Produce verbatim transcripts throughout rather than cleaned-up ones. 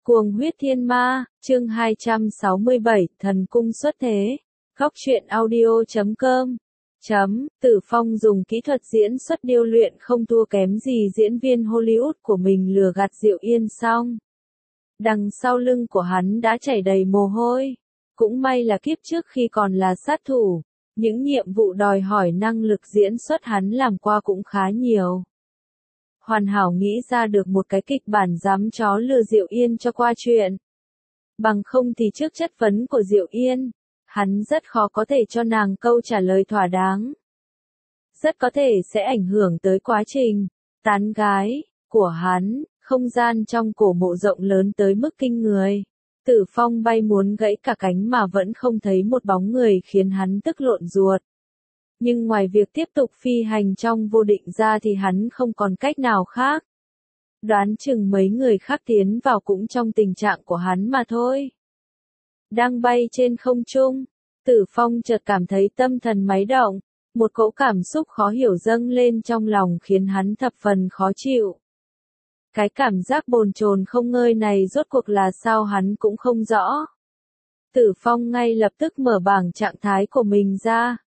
Cuồng huyết thiên ma, chương hai trăm sáu mươi bảy, thần cung xuất thế. Góc truyện audio chấm com. Chấm, Tử Phong dùng kỹ thuật diễn xuất điêu luyện không thua kém gì diễn viên Hollywood của mình lừa gạt Diệu Yên xong. Đằng sau lưng của hắn đã chảy đầy mồ hôi. Cũng may là kiếp trước khi còn là sát thủ, những nhiệm vụ đòi hỏi năng lực diễn xuất hắn làm qua cũng khá nhiều. Hoàn hảo nghĩ ra được một cái kịch bản dám chó lừa Diệu Yên cho qua chuyện. Bằng không thì trước chất vấn của Diệu Yên, hắn rất khó có thể cho nàng câu trả lời thỏa đáng. Rất có thể sẽ ảnh hưởng tới quá trình tán gái của hắn, không gian trong cổ mộ rộng lớn tới mức kinh người. Tử Phong bay muốn gãy cả cánh mà vẫn không thấy một bóng người khiến hắn tức lộn ruột. Nhưng ngoài việc tiếp tục phi hành trong vô định ra thì hắn không còn cách nào khác. Đoán chừng mấy người khác tiến vào cũng trong tình trạng của hắn mà thôi. Đang bay trên không trung, Tử Phong chợt cảm thấy tâm thần máy động, một cỗ cảm xúc khó hiểu dâng lên trong lòng khiến hắn thập phần khó chịu. Cái cảm giác bồn chồn không ngơi này rốt cuộc là sao hắn cũng không rõ. Tử Phong ngay lập tức mở bảng trạng thái của mình ra.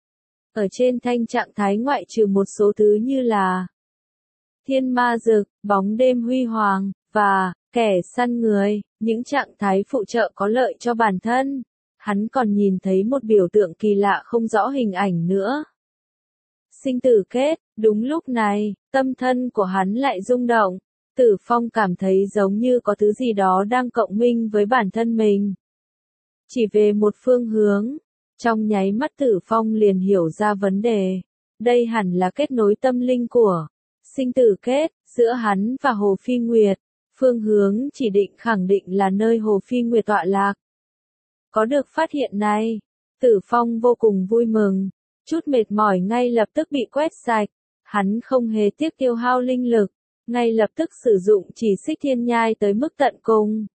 Ở trên thanh trạng thái ngoại trừ một số thứ như là thiên ma dực, bóng đêm huy hoàng, và kẻ săn người, những trạng thái phụ trợ có lợi cho bản thân. Hắn còn nhìn thấy một biểu tượng kỳ lạ không rõ hình ảnh nữa. Sinh tử kết, đúng lúc này, tâm thân của hắn lại rung động. Tử Phong cảm thấy giống như có thứ gì đó đang cộng minh với bản thân mình. Chỉ về một phương hướng. Trong nháy mắt Tử Phong liền hiểu ra vấn đề. Đây hẳn là kết nối tâm linh của sinh tử kết giữa hắn và Hồ Phi Nguyệt. Phương hướng chỉ định khẳng định là nơi Hồ Phi Nguyệt tọa lạc. Có được phát hiện này, Tử Phong vô cùng vui mừng. Chút mệt mỏi ngay lập tức bị quét sạch. Hắn không hề tiếc tiêu hao linh lực. Ngay lập tức sử dụng chỉ xích thiên nhai tới mức tận cùng.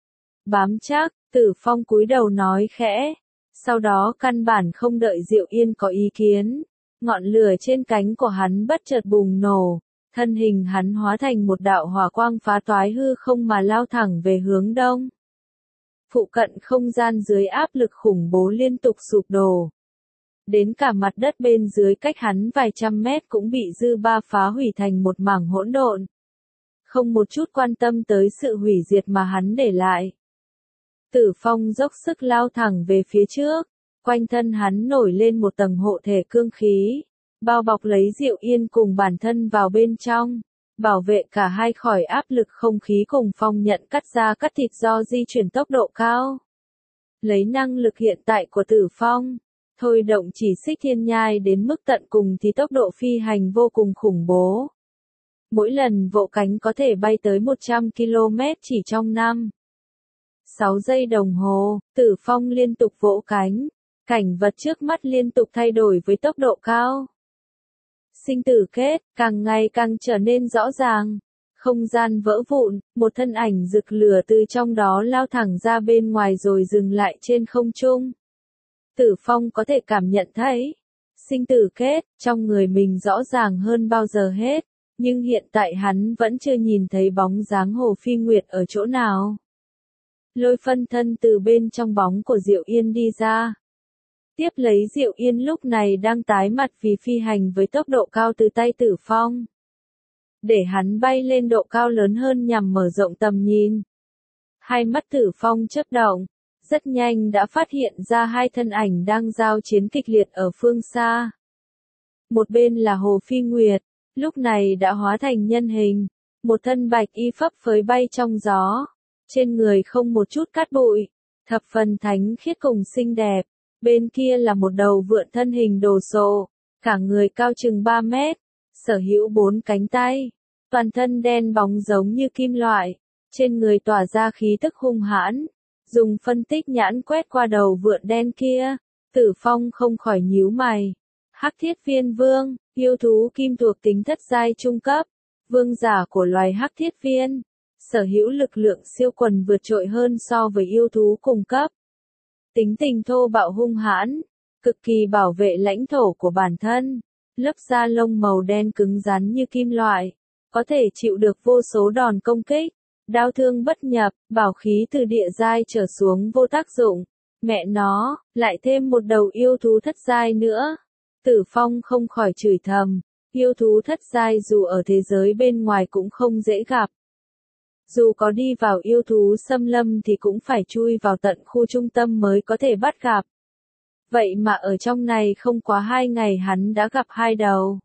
Bám chắc, Tử Phong cúi đầu nói khẽ. Sau đó căn bản không đợi Diệu Yên có ý kiến. Ngọn lửa trên cánh của hắn bất chợt bùng nổ. Thân hình hắn hóa thành một đạo hỏa quang phá toái hư không mà lao thẳng về hướng đông. Phụ cận không gian dưới áp lực khủng bố liên tục sụp đổ. Đến cả mặt đất bên dưới cách hắn vài trăm mét cũng bị dư ba phá hủy thành một mảng hỗn độn. Không một chút quan tâm tới sự hủy diệt mà hắn để lại. Tử Phong dốc sức lao thẳng về phía trước, quanh thân hắn nổi lên một tầng hộ thể cương khí, bao bọc lấy Diệu Yên cùng bản thân vào bên trong, bảo vệ cả hai khỏi áp lực không khí cùng phong nhận cắt da cắt thịt do di chuyển tốc độ cao. Lấy năng lực hiện tại của Tử Phong, thôi động chỉ xích thiên nhai đến mức tận cùng thì tốc độ phi hành vô cùng khủng bố. Mỗi lần vỗ cánh có thể bay tới một trăm ki lô mét chỉ trong năm. sáu giây đồng hồ, Tử Phong liên tục vỗ cánh, cảnh vật trước mắt liên tục thay đổi với tốc độ cao. Sinh tử kết, càng ngày càng trở nên rõ ràng. Không gian vỡ vụn, một thân ảnh rực lửa từ trong đó lao thẳng ra bên ngoài rồi dừng lại trên không trung. Tử Phong có thể cảm nhận thấy, sinh tử kết, trong người mình rõ ràng hơn bao giờ hết, nhưng hiện tại hắn vẫn chưa nhìn thấy bóng dáng Hồ Phi Nguyệt ở chỗ nào. Lôi phân thân từ bên trong bóng của Diệu Yên đi ra. Tiếp lấy Diệu Yên lúc này đang tái mặt vì phi hành với tốc độ cao từ tay Tử Phong. Để hắn bay lên độ cao lớn hơn nhằm mở rộng tầm nhìn. Hai mắt Tử Phong chớp động, rất nhanh đã phát hiện ra hai thân ảnh đang giao chiến kịch liệt ở phương xa. Một bên là Hồ Phi Nguyệt, lúc này đã hóa thành nhân hình, một thân bạch y phấp phới bay trong gió. Trên người không một chút cát bụi, thập phần thánh khiết cùng xinh đẹp. Bên kia là một đầu vượn thân hình đồ sộ, cả người cao chừng ba mét, sở hữu bốn cánh tay, toàn thân đen bóng giống như kim loại, trên người tỏa ra khí tức hung hãn. Dùng phân tích nhãn quét qua đầu vượn đen kia, Tử Phong không khỏi nhíu mày. Hắc Thiết Viên Vương, yêu thú kim thuộc tính thất giai trung cấp, vương giả của loài Hắc Thiết Viên. Sở hữu lực lượng siêu quần vượt trội hơn so với yêu thú cùng cấp. Tính tình thô bạo hung hãn, cực kỳ bảo vệ lãnh thổ của bản thân. Lớp da lông màu đen cứng rắn như kim loại, có thể chịu được vô số đòn công kích. Đao thương bất nhập, bảo khí từ địa giai trở xuống vô tác dụng. Mẹ nó, lại thêm một đầu yêu thú thất giai nữa. Tử Phong không khỏi chửi thầm, yêu thú thất giai dù ở thế giới bên ngoài cũng không dễ gặp. Dù có đi vào yêu thú xâm lâm thì cũng phải chui vào tận khu trung tâm mới có thể bắt gặp. Vậy mà ở trong này không quá hai ngày hắn đã gặp hai đầu.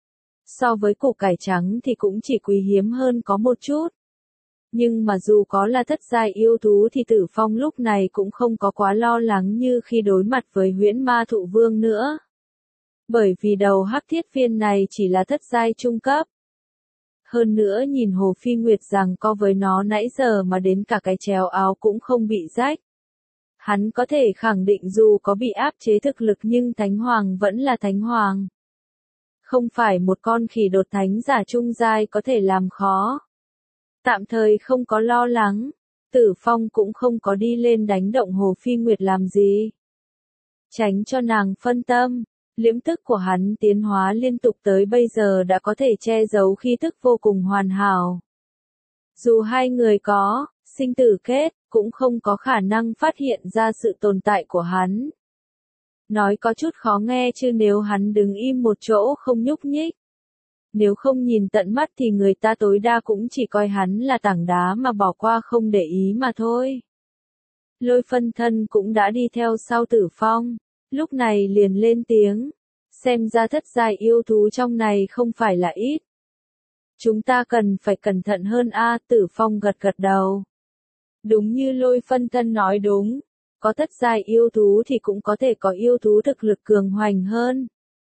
So với củ cải trắng thì cũng chỉ quý hiếm hơn có một chút. Nhưng mà dù có là thất giai yêu thú thì Tử Phong lúc này cũng không có quá lo lắng như khi đối mặt với huyễn ma thụ vương nữa. Bởi vì đầu hắc thiết viên này chỉ là thất giai trung cấp. Hơn nữa nhìn Hồ Phi Nguyệt rằng co với nó nãy giờ mà đến cả cái chéo áo cũng không bị rách. Hắn có thể khẳng định dù có bị áp chế thực lực nhưng Thánh Hoàng vẫn là Thánh Hoàng. Không phải một con khỉ đột thánh giả trung giai có thể làm khó. Tạm thời không có lo lắng, Tử Phong cũng không có đi lên đánh động Hồ Phi Nguyệt làm gì. Tránh cho nàng phân tâm, liễm tức của hắn tiến hóa liên tục tới bây giờ đã có thể che giấu khí tức vô cùng hoàn hảo. Dù hai người có sinh tử kết, cũng không có khả năng phát hiện ra sự tồn tại của hắn. Nói có chút khó nghe chứ nếu hắn đứng im một chỗ không nhúc nhích. Nếu không nhìn tận mắt thì người ta tối đa cũng chỉ coi hắn là tảng đá mà bỏ qua không để ý mà thôi. Lôi phân thân cũng đã đi theo sau Tử Phong, lúc này liền lên tiếng. Xem ra thất giai yêu thú trong này không phải là ít. Chúng ta cần phải cẩn thận hơn a. Tử Phong gật gật đầu. Đúng như lôi phân thân nói đúng. Có thất giai yêu thú thì cũng có thể có yêu thú thực lực cường hoành hơn.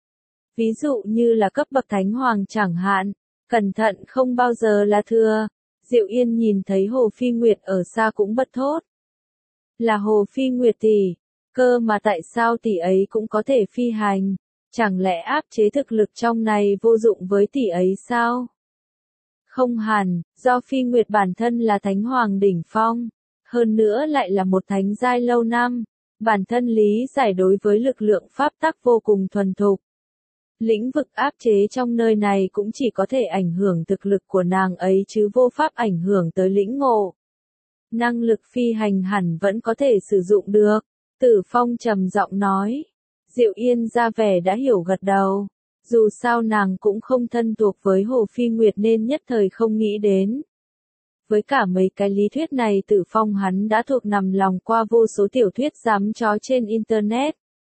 Ví dụ như là cấp bậc Thánh Hoàng chẳng hạn, cẩn thận không bao giờ là thừa. Diệu Yên nhìn thấy Hồ Phi Nguyệt ở xa cũng bật thốt. Là Hồ Phi Nguyệt tỷ, cơ mà tại sao tỷ ấy cũng có thể phi hành, chẳng lẽ áp chế thực lực trong này vô dụng với tỷ ấy sao? Không hẳn, do Phi Nguyệt bản thân là Thánh Hoàng đỉnh phong, hơn nữa lại là một thánh giai lâu năm, bản thân lý giải đối với lực lượng pháp tắc vô cùng thuần thục. Lĩnh vực áp chế trong nơi này cũng chỉ có thể ảnh hưởng thực lực của nàng ấy chứ vô pháp ảnh hưởng tới lĩnh ngộ. Năng lực phi hành hẳn vẫn có thể sử dụng được, Tử Phong trầm giọng nói. Diệu Yên ra vẻ đã hiểu gật đầu. Dù sao nàng cũng không thân thuộc với Hồ Phi Nguyệt nên nhất thời không nghĩ đến. Với cả mấy cái lý thuyết này Tử Phong hắn đã thuộc nằm lòng qua vô số tiểu thuyết giám chó trên Internet.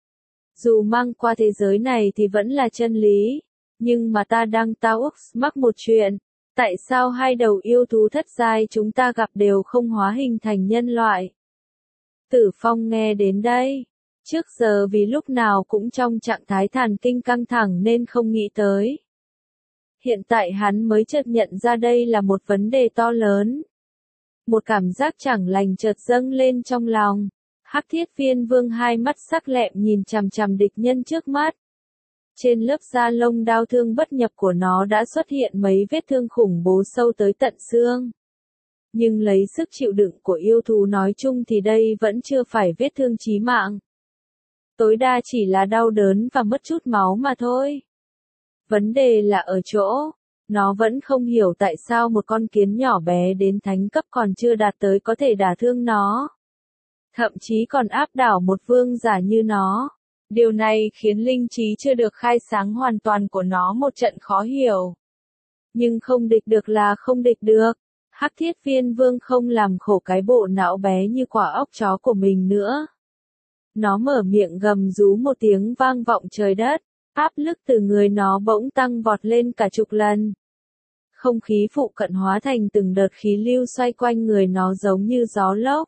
Dù mang qua thế giới này thì vẫn là chân lý. Nhưng mà ta đang tao mắc một chuyện. Tại sao hai đầu yêu thú thất giai chúng ta gặp đều không hóa hình thành nhân loại? Tử Phong nghe đến đây. Trước giờ vì lúc nào cũng trong trạng thái thần kinh căng thẳng nên không nghĩ tới. Hiện tại hắn mới chợt nhận ra đây là một vấn đề to lớn. Một cảm giác chẳng lành chợt dâng lên trong lòng. Hắc Thiết Viên Vương hai mắt sắc lẹm nhìn chằm chằm địch nhân trước mắt. Trên lớp da lông đao thương bất nhập của nó đã xuất hiện mấy vết thương khủng bố sâu tới tận xương. Nhưng lấy sức chịu đựng của yêu thú nói chung thì đây vẫn chưa phải vết thương chí mạng. Tối đa chỉ là đau đớn và mất chút máu mà thôi. Vấn đề là ở chỗ, nó vẫn không hiểu tại sao một con kiến nhỏ bé đến thánh cấp còn chưa đạt tới có thể đả thương nó. Thậm chí còn áp đảo một vương giả như nó. Điều này khiến linh trí chưa được khai sáng hoàn toàn của nó một trận khó hiểu. Nhưng không địch được là không địch được. Hắc Thiết Viên Vương không làm khổ cái bộ não bé như quả óc chó của mình nữa. Nó mở miệng gầm rú một tiếng vang vọng trời đất, áp lực từ người nó bỗng tăng vọt lên cả chục lần. Không khí phụ cận hóa thành từng đợt khí lưu xoay quanh người nó giống như gió lốc.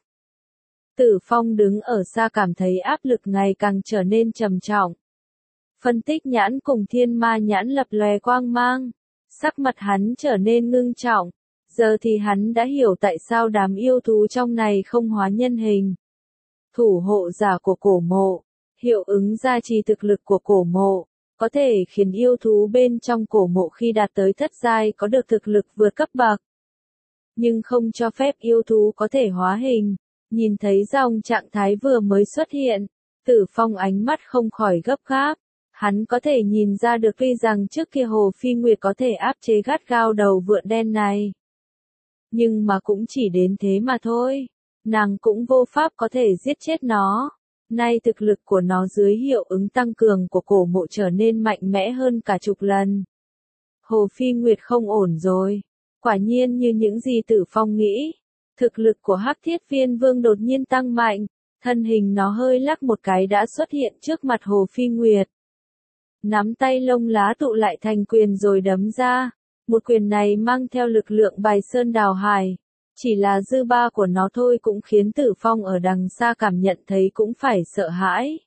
Tử Phong đứng ở xa cảm thấy áp lực ngày càng trở nên trầm trọng. Phân tích nhãn cùng thiên ma nhãn lập lòe quang mang. Sắc mặt hắn trở nên ngưng trọng. Giờ thì hắn đã hiểu tại sao đám yêu thú trong này không hóa nhân hình. Thủ hộ giả của cổ mộ, hiệu ứng gia trì thực lực của cổ mộ, có thể khiến yêu thú bên trong cổ mộ khi đạt tới thất giai có được thực lực vượt cấp bậc. Nhưng không cho phép yêu thú có thể hóa hình. Nhìn thấy dòng trạng thái vừa mới xuất hiện, Tử Phong ánh mắt không khỏi gấp gáp. Hắn có thể nhìn ra được tuy rằng trước kia Hồ Phi Nguyệt có thể áp chế gắt gao đầu vượn đen này. Nhưng mà cũng chỉ đến thế mà thôi. Nàng cũng vô pháp có thể giết chết nó. Nay thực lực của nó dưới hiệu ứng tăng cường của cổ mộ trở nên mạnh mẽ hơn cả chục lần. Hồ Phi Nguyệt không ổn rồi. Quả nhiên như những gì Tử Phong nghĩ. Thực lực của Hắc Thiết Viên Vương đột nhiên tăng mạnh. Thân hình nó hơi lắc một cái đã xuất hiện trước mặt Hồ Phi Nguyệt. Nắm tay lông lá tụ lại thành quyền rồi đấm ra. Một quyền này mang theo lực lượng bài sơn đào hải. Chỉ là dư ba của nó thôi cũng khiến Tử Phong ở đằng xa cảm nhận thấy cũng phải sợ hãi.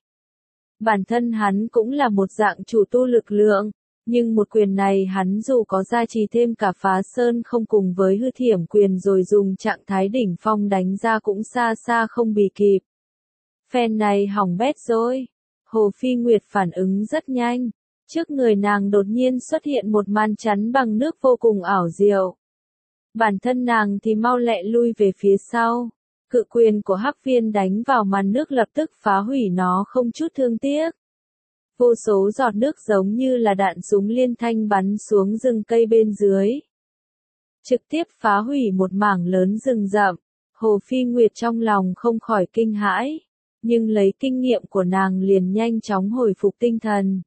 Bản thân hắn cũng là một dạng chủ tu lực lượng, nhưng một quyền này hắn dù có gia trì thêm cả phá sơn không cùng với hư thiểm quyền rồi dùng trạng thái đỉnh phong đánh ra cũng xa xa không bì kịp. Phen này hỏng bét rồi. Hồ Phi Nguyệt phản ứng rất nhanh. Trước người nàng đột nhiên xuất hiện một màn chắn bằng nước vô cùng ảo diệu. Bản thân nàng thì mau lẹ lui về phía sau. Cự quyền của Hắc Viên đánh vào màn nước lập tức phá hủy nó không chút thương tiếc. Vô số giọt nước giống như là đạn súng liên thanh bắn xuống rừng cây bên dưới. Trực tiếp phá hủy một mảng lớn rừng rậm. Hồ Phi Nguyệt trong lòng không khỏi kinh hãi. Nhưng lấy kinh nghiệm của nàng liền nhanh chóng hồi phục tinh thần.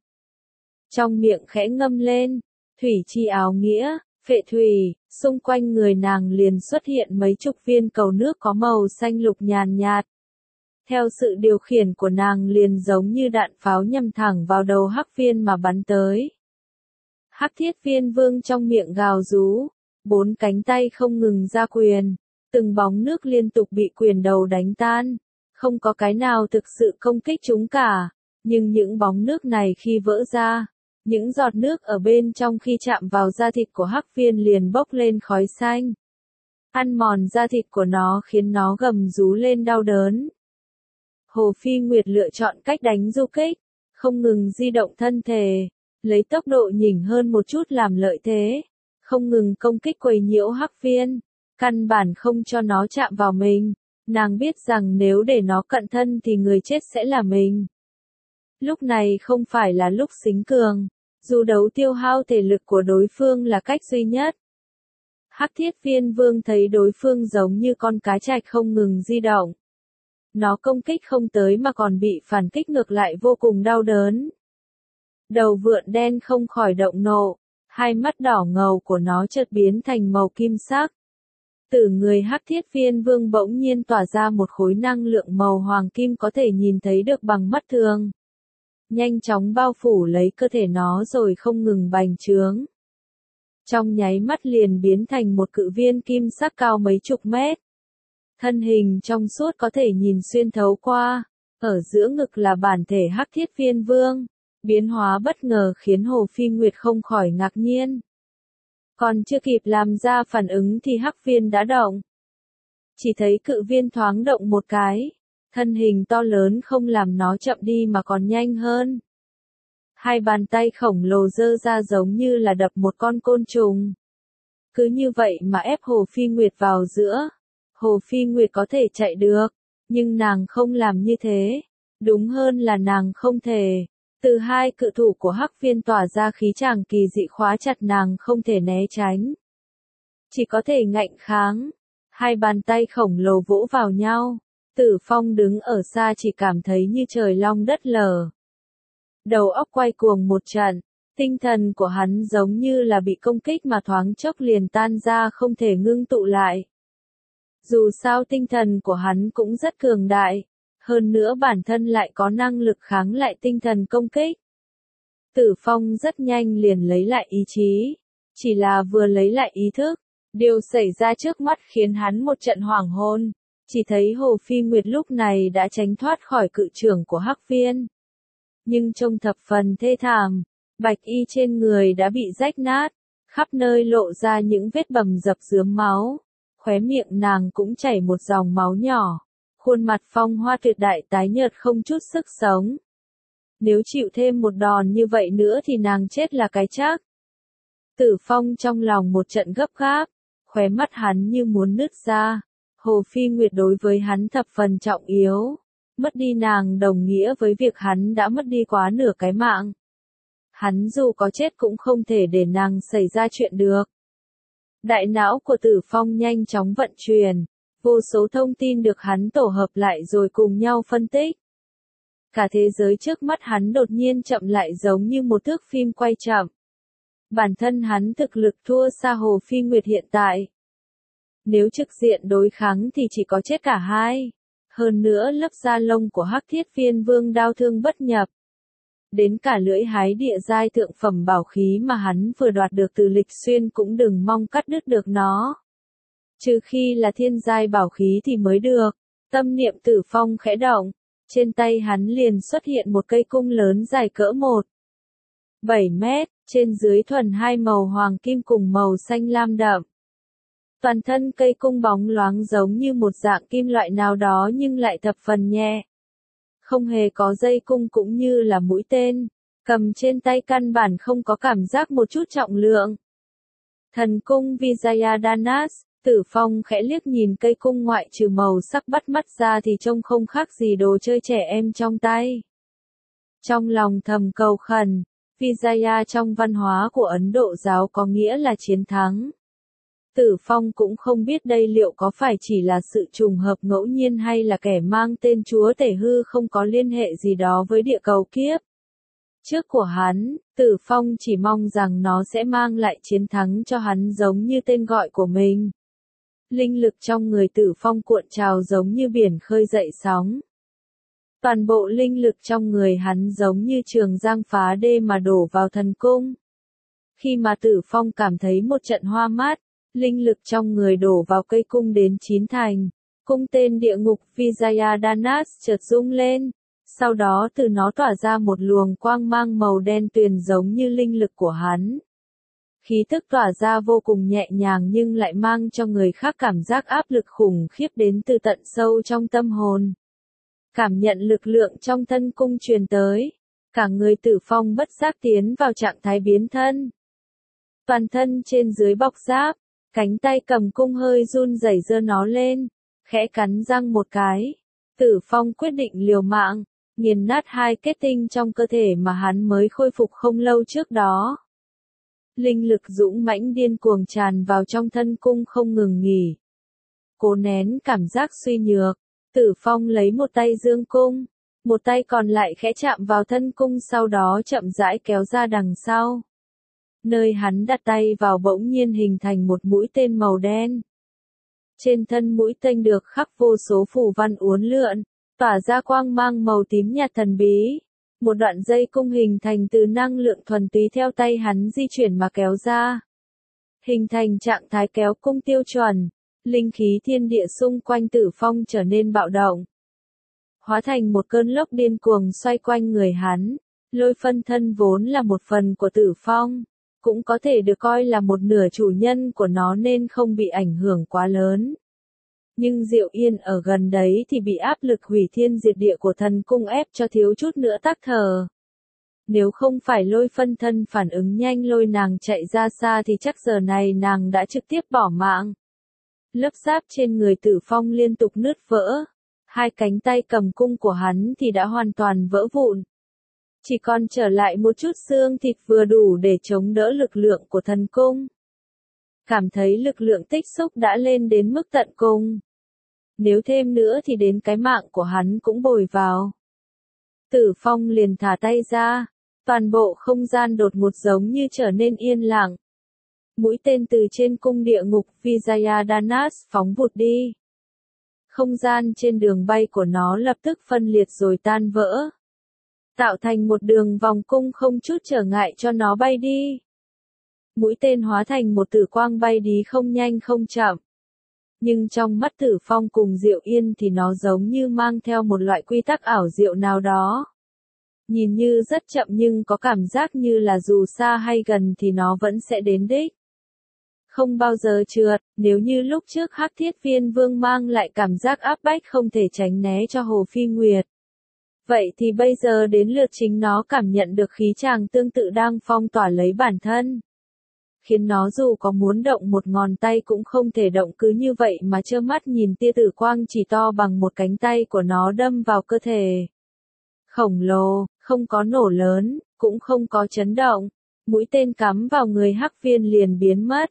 Trong miệng khẽ ngâm lên. Thủy chi áo nghĩa. Phệ thủy, xung quanh người nàng liền xuất hiện mấy chục viên cầu nước có màu xanh lục nhàn nhạt. Theo sự điều khiển của nàng liền giống như đạn pháo nhằm thẳng vào đầu Hắc Viên mà bắn tới. Hắc Thiết Viên Vương trong miệng gào rú, bốn cánh tay không ngừng ra quyền, từng bóng nước liên tục bị quyền đầu đánh tan, không có cái nào thực sự công kích chúng cả, nhưng những bóng nước này khi vỡ ra, những giọt nước ở bên trong khi chạm vào da thịt của Hắc Viên liền bốc lên khói xanh. Ăn mòn da thịt của nó khiến nó gầm rú lên đau đớn. Hồ Phi Nguyệt lựa chọn cách đánh du kích, không ngừng di động thân thể, lấy tốc độ nhỉnh hơn một chút làm lợi thế, không ngừng công kích quấy nhiễu Hắc Viên, căn bản không cho nó chạm vào mình. Nàng biết rằng nếu để nó cận thân thì người chết sẽ là mình. Lúc này không phải là lúc xính cường, dù đấu tiêu hao thể lực của đối phương là cách duy nhất. Hắc Thiết Viên Vương thấy đối phương giống như con cá trạch không ngừng di động. Nó công kích không tới mà còn bị phản kích ngược lại vô cùng đau đớn. Đầu vượn đen không khỏi động nộ, hai mắt đỏ ngầu của nó chợt biến thành màu kim sắc. Từ người Hắc Thiết Viên Vương bỗng nhiên tỏa ra một khối năng lượng màu hoàng kim có thể nhìn thấy được bằng mắt thường. Nhanh chóng bao phủ lấy cơ thể nó rồi không ngừng bành trướng. Trong nháy mắt liền biến thành một cự viên kim sắc cao mấy chục mét. Thân hình trong suốt có thể nhìn xuyên thấu qua, ở giữa ngực là bản thể Hắc Thiết Viên Vương. Biến hóa bất ngờ khiến Hồ Phi Nguyệt không khỏi ngạc nhiên. Còn chưa kịp làm ra phản ứng thì Hắc Viên đã động. Chỉ thấy cự viên thoáng động một cái, thân hình to lớn không làm nó chậm đi mà còn nhanh hơn. Hai bàn tay khổng lồ giơ ra giống như là đập một con côn trùng. Cứ như vậy mà ép Hồ Phi Nguyệt vào giữa. Hồ Phi Nguyệt có thể chạy được, nhưng nàng không làm như thế. Đúng hơn là nàng không thể. Từ hai cự thủ của Hắc Viên tỏa ra khí tràng kỳ dị khóa chặt nàng không thể né tránh. Chỉ có thể ngạnh kháng. Hai bàn tay khổng lồ vỗ vào nhau. Tử Phong đứng ở xa chỉ cảm thấy như trời long đất lở. Đầu óc quay cuồng một trận. Tinh thần của hắn giống như là bị công kích mà thoáng chốc liền tan ra không thể ngưng tụ lại. Dù sao tinh thần của hắn cũng rất cường đại. Hơn nữa bản thân lại có năng lực kháng lại tinh thần công kích. Tử Phong rất nhanh liền lấy lại ý chí. Chỉ là vừa lấy lại ý thức, điều xảy ra trước mắt khiến hắn một trận hoảng hồn. Chỉ thấy Hồ Phi Nguyệt lúc này đã tránh thoát khỏi cự trưởng của Hắc Viên. Nhưng trông thập phần thê thảm, bạch y trên người đã bị rách nát, khắp nơi lộ ra những vết bầm dập rướm máu. Khóe miệng nàng cũng chảy một dòng máu nhỏ. Khuôn mặt Phong Hoa Tuyệt Đại tái nhợt không chút sức sống. Nếu chịu thêm một đòn như vậy nữa thì nàng chết là cái chắc. Tử Phong trong lòng một trận gấp gáp, khóe mắt hắn như muốn nứt ra. Hồ Phi Nguyệt đối với hắn thập phần trọng yếu. Mất đi nàng đồng nghĩa với việc hắn đã mất đi quá nửa cái mạng. Hắn dù có chết cũng không thể để nàng xảy ra chuyện được. Đại não của Tử Phong nhanh chóng vận chuyển, vô số thông tin được hắn tổ hợp lại rồi cùng nhau phân tích. Cả thế giới trước mắt hắn đột nhiên chậm lại giống như một thước phim quay chậm. Bản thân hắn thực lực thua xa Hồ Phi Nguyệt hiện tại. Nếu trực diện đối kháng thì chỉ có chết cả hai. Hơn nữa lớp da lông của Hắc Thiết Phiên Vương đao thương bất nhập. Đến cả lưỡi hái địa giai thượng phẩm bảo khí mà hắn vừa đoạt được từ Lịch Xuyên cũng đừng mong cắt đứt được nó. Trừ khi là thiên giai bảo khí thì mới được. Tâm niệm Tử Phong khẽ động. Trên tay hắn liền xuất hiện một cây cung lớn dài cỡ một phẩy bảy mét, trên dưới thuần hai màu hoàng kim cùng màu xanh lam đậm. Toàn thân cây cung bóng loáng giống như một dạng kim loại nào đó nhưng lại thập phần nhẹ. Không hề có dây cung cũng như là mũi tên, cầm trên tay căn bản không có cảm giác một chút trọng lượng. Thần cung Vijayadanas, Tử Phong khẽ liếc nhìn cây cung ngoại trừ màu sắc bắt mắt ra thì trông không khác gì đồ chơi trẻ em trong tay. Trong lòng thầm cầu khẩn, Vijaya trong văn hóa của Ấn Độ giáo có nghĩa là chiến thắng. Tử Phong cũng không biết đây liệu có phải chỉ là sự trùng hợp ngẫu nhiên hay là kẻ mang tên chúa tể hư không có liên hệ gì đó với địa cầu kiếp. Trước của hắn, Tử Phong chỉ mong rằng nó sẽ mang lại chiến thắng cho hắn giống như tên gọi của mình. Linh lực trong người Tử Phong cuộn trào giống như biển khơi dậy sóng. Toàn bộ linh lực trong người hắn giống như trường giang phá đê mà đổ vào thần cung. Khi mà Tử Phong cảm thấy một trận hoa mát, linh lực trong người đổ vào cây cung đến chín thành. Cung tên địa ngục Vijayadanas chợt rung lên. Sau đó từ nó tỏa ra một luồng quang mang màu đen tuyền giống như linh lực của hắn. Khí tức tỏa ra vô cùng nhẹ nhàng nhưng lại mang cho người khác cảm giác áp lực khủng khiếp đến từ tận sâu trong tâm hồn. Cảm nhận lực lượng trong thân cung truyền tới. Cả người Tử Phong bất giác tiến vào trạng thái biến thân. Toàn thân trên dưới bọc giáp, cánh tay cầm cung hơi run rẩy giơ nó lên, khẽ cắn răng một cái. Tử Phong quyết định liều mạng, nghiền nát hai kết tinh trong cơ thể mà hắn mới khôi phục không lâu trước đó. Linh lực dũng mãnh điên cuồng tràn vào trong thân cung không ngừng nghỉ. Cố nén cảm giác suy nhược, Tử Phong lấy một tay dương cung, một tay còn lại khẽ chạm vào thân cung sau đó chậm rãi kéo ra đằng sau. Nơi hắn đặt tay vào bỗng nhiên hình thành một mũi tên màu đen. Trên thân mũi tên được khắc vô số phù văn uốn lượn, tỏa ra quang mang màu tím nhạt thần bí. Một đoạn dây cung hình thành từ năng lượng thuần túy theo tay hắn di chuyển mà kéo ra. Hình thành trạng thái kéo cung tiêu chuẩn, linh khí thiên địa xung quanh Tử Phong trở nên bạo động. Hóa thành một cơn lốc điên cuồng xoay quanh người hắn, lôi phân thân vốn là một phần của Tử Phong, cũng có thể được coi là một nửa chủ nhân của nó nên không bị ảnh hưởng quá lớn. Nhưng Diệu Yên ở gần đấy thì bị áp lực hủy thiên diệt địa của thần cung ép cho thiếu chút nữa tắc thở. Nếu không phải lôi phân thân phản ứng nhanh lôi nàng chạy ra xa thì chắc giờ này nàng đã trực tiếp bỏ mạng. Lớp giáp trên người Tử Phong liên tục nứt vỡ. Hai cánh tay cầm cung của hắn thì đã hoàn toàn vỡ vụn. Chỉ còn trở lại một chút xương thịt vừa đủ để chống đỡ lực lượng của thần cung. Cảm thấy lực lượng tích xúc đã lên đến mức tận cùng. Nếu thêm nữa thì đến cái mạng của hắn cũng bồi vào. Tử Phong liền thả tay ra. Toàn bộ không gian đột ngột giống như trở nên yên lặng. Mũi tên từ trên cung địa ngục Vijayadanas phóng vụt đi. Không gian trên đường bay của nó lập tức phân liệt rồi tan vỡ. Tạo thành một đường vòng cung không chút trở ngại cho nó bay đi. Mũi tên hóa thành một tử quang bay đi không nhanh không chậm. Nhưng trong mắt Tử Phong cùng Diệu Yên thì nó giống như mang theo một loại quy tắc ảo diệu nào đó. Nhìn như rất chậm nhưng có cảm giác như là dù xa hay gần thì nó vẫn sẽ đến đích. Không bao giờ trượt, nếu như lúc trước Hắc Thiết Phiên Vương mang lại cảm giác áp bách không thể tránh né cho Hồ Phi Nguyệt. Vậy thì bây giờ đến lượt chính nó cảm nhận được khí tràng tương tự đang phong tỏa lấy bản thân. Khiến nó dù có muốn động một ngón tay cũng không thể động cứ như vậy mà trơ mắt nhìn tia tử quang chỉ to bằng một cánh tay của nó đâm vào cơ thể. Khổng lồ, không có nổ lớn, cũng không có chấn động. Mũi tên cắm vào người Hắc Viên liền biến mất.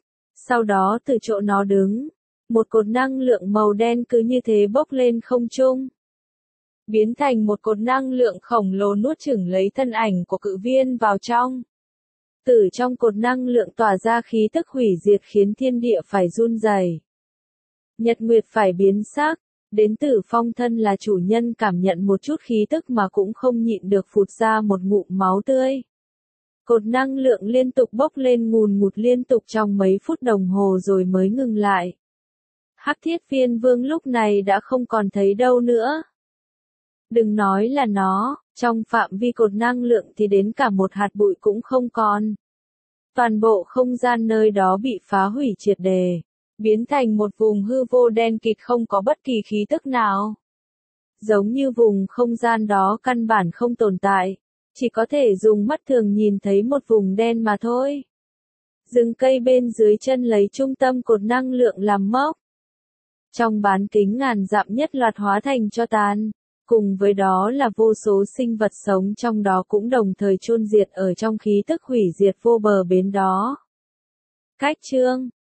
Sau đó từ chỗ nó đứng, một cột năng lượng màu đen cứ như thế bốc lên không trung, biến thành một cột năng lượng khổng lồ nuốt chửng lấy thân ảnh của cự viên vào trong. Từ trong cột năng lượng tỏa ra khí tức hủy diệt khiến thiên địa phải run rẩy. Nhật Nguyệt phải biến sắc, đến Tử Phong thân là chủ nhân cảm nhận một chút khí tức mà cũng không nhịn được phụt ra một ngụm máu tươi. Cột năng lượng liên tục bốc lên ngùn ngụt liên tục trong mấy phút đồng hồ rồi mới ngừng lại. Hắc Thiết Phiên Vương lúc này đã không còn thấy đâu nữa. Đừng nói là nó, trong phạm vi cột năng lượng thì đến cả một hạt bụi cũng không còn. Toàn bộ không gian nơi đó bị phá hủy triệt đề, biến thành một vùng hư vô đen kịt không có bất kỳ khí tức nào. Giống như vùng không gian đó căn bản không tồn tại, chỉ có thể dùng mắt thường nhìn thấy một vùng đen mà thôi. Rừng cây bên dưới chân lấy trung tâm cột năng lượng làm mốc. Trong bán kính ngàn dặm nhất loạt hóa thành tro tàn, cùng với đó là vô số sinh vật sống trong đó cũng đồng thời chôn diệt ở trong khí tức hủy diệt vô bờ bến đó. Cách chương